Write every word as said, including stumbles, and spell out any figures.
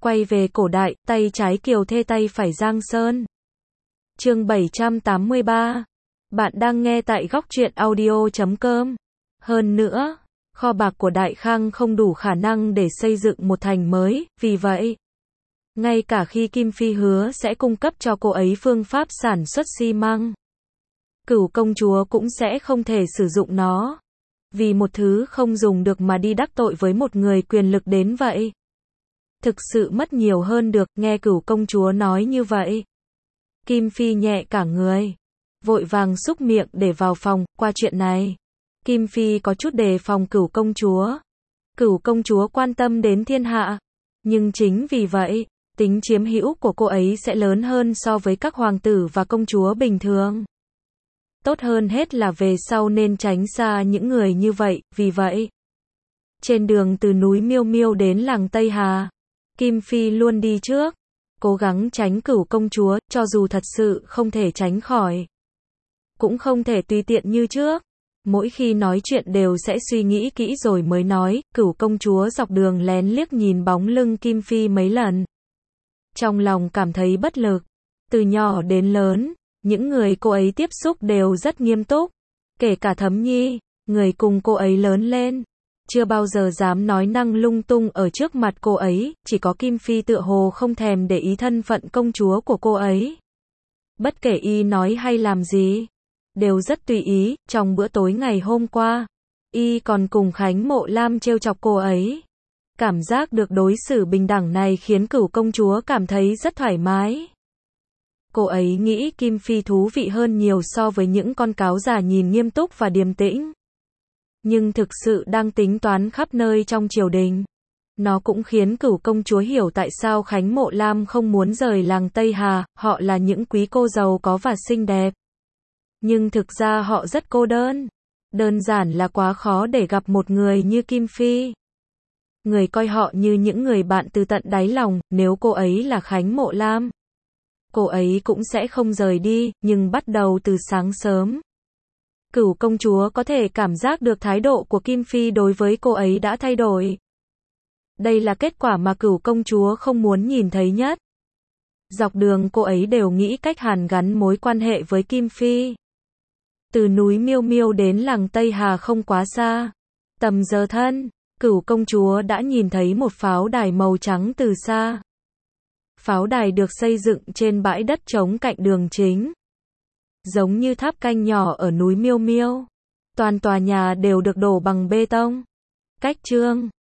Quay về cổ đại, tay trái Kiều Thê tay phải Giang Sơn. Chương bảy trăm tám mươi ba. Bạn đang nghe tại góc truyện audio chấm com. Hơn nữa, kho bạc của Đại Khang không đủ khả năng để xây dựng một thành mới, vì vậy, ngay cả khi Kim Phi hứa sẽ cung cấp cho cô ấy phương pháp sản xuất xi măng, Cửu công chúa cũng sẽ không thể sử dụng nó. Vì một thứ không dùng được mà đi đắc tội với một người quyền lực đến vậy. Thực sự mất nhiều hơn được, nghe Cửu công chúa nói như vậy. Kim Phi nhẹ cả người, vội vàng xúc miệng để vào phòng, qua chuyện này. Kim Phi có chút đề phòng Cửu công chúa. Cửu công chúa quan tâm đến thiên hạ. Nhưng chính vì vậy, tính chiếm hữu của cô ấy sẽ lớn hơn so với các hoàng tử và công chúa bình thường. Tốt hơn hết là về sau nên tránh xa những người như vậy, vì vậy. Trên đường từ núi Miêu Miêu đến làng Tây Hà, Kim Phi luôn đi trước, cố gắng tránh Cửu công chúa, cho dù thật sự không thể tránh khỏi. Cũng không thể tùy tiện như trước. Mỗi khi nói chuyện đều sẽ suy nghĩ kỹ rồi mới nói, Cửu công chúa dọc đường lén liếc nhìn bóng lưng Kim Phi mấy lần. Trong lòng cảm thấy bất lực. Từ nhỏ đến lớn, những người cô ấy tiếp xúc đều rất nghiêm túc. Kể cả Thấm Nhi, người cùng cô ấy lớn lên. Chưa bao giờ dám nói năng lung tung ở trước mặt cô ấy, chỉ có Kim Phi tựa hồ không thèm để ý thân phận công chúa của cô ấy. Bất kể y nói hay làm gì, đều rất tùy ý. Trong bữa tối ngày hôm qua, y còn cùng Khánh Mộ Lam trêu chọc cô ấy. Cảm giác được đối xử bình đẳng này khiến Cửu công chúa cảm thấy rất thoải mái. Cô ấy nghĩ Kim Phi thú vị hơn nhiều so với những con cáo già nhìn nghiêm túc và điềm tĩnh. Nhưng thực sự đang tính toán khắp nơi trong triều đình. Nó cũng khiến Cửu công chúa hiểu tại sao Khánh Mộ Lam không muốn rời làng Tây Hà, họ là những quý cô giàu có và xinh đẹp. Nhưng thực ra họ rất cô đơn. Đơn giản là quá khó để gặp một người như Kim Phi. Người coi họ như những người bạn từ tận đáy lòng, nếu cô ấy là Khánh Mộ Lam, cô ấy cũng sẽ không rời đi, nhưng bắt đầu từ sáng sớm. Cửu công chúa có thể cảm giác được thái độ của Kim Phi đối với cô ấy đã thay đổi. Đây là kết quả mà Cửu công chúa không muốn nhìn thấy nhất. Dọc đường cô ấy đều nghĩ cách hàn gắn mối quan hệ với Kim Phi. Từ núi Miêu Miêu đến làng Tây Hà không quá xa. Tầm giờ thân, Cửu công chúa đã nhìn thấy một pháo đài màu trắng từ xa. Pháo đài được xây dựng trên bãi đất trống cạnh đường chính. Giống như tháp canh nhỏ ở núi Miêu Miêu. Toàn tòa nhà đều được đổ bằng bê tông. Cách trương,